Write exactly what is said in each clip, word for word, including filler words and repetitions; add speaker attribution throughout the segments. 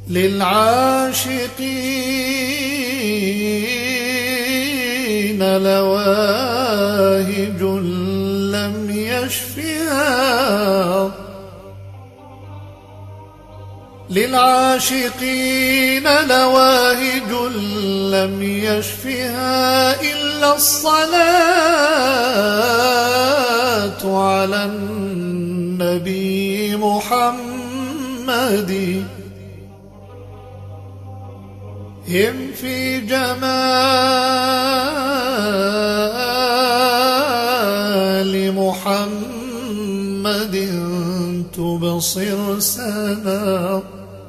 Speaker 1: للعاشقين لواهج لم يشفها للعاشقين لواهج لم يشفها إلا الصلاة على النبي محمد. هم في جمال محمد تبصر سنا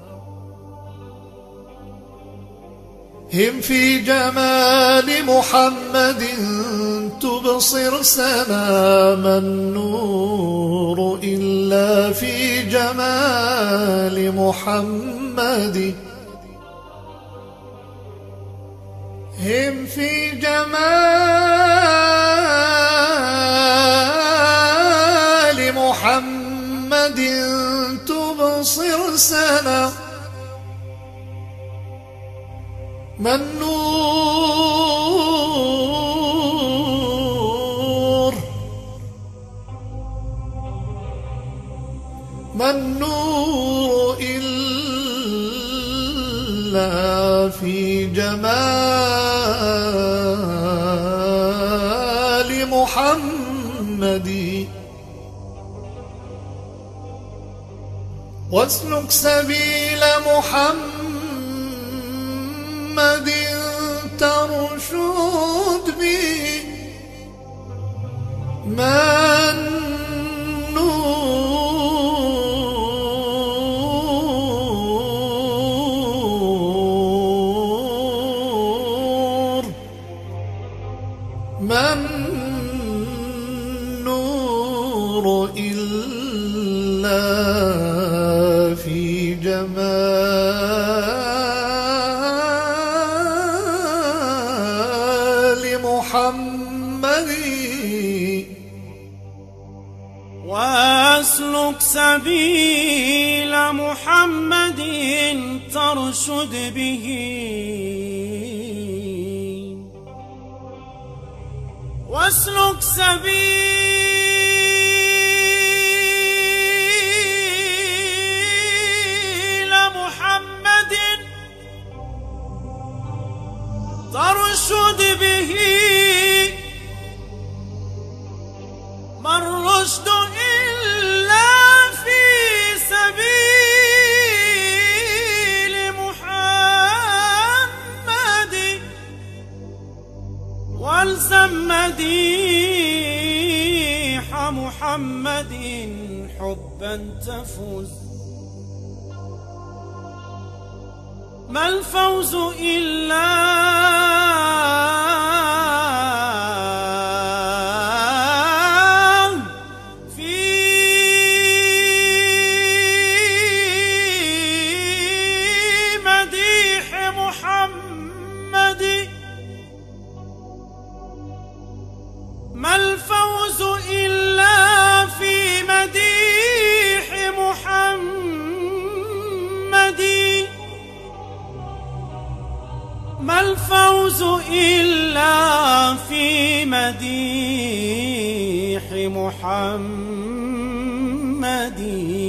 Speaker 1: هم في جمال محمد تبصر سنا ما النور إلا في جمال محمد. هم في جمال محمد تبصر سنا ما النور ما النور إلا في جمال محمد. واسلك سبيل محمد ترشد به ما النور ما النور إلا في جمال محمد.
Speaker 2: واسلك سبيل محمد ترشد به واسلك سبيل محمد ترشد به ما الرشد إلا في سبيل محمد. والزم مديح محمد حبا تفوز ما الفوز إلا ما الفوز إلا في مديح محمد. ما الفوز إلا في مديح محمد.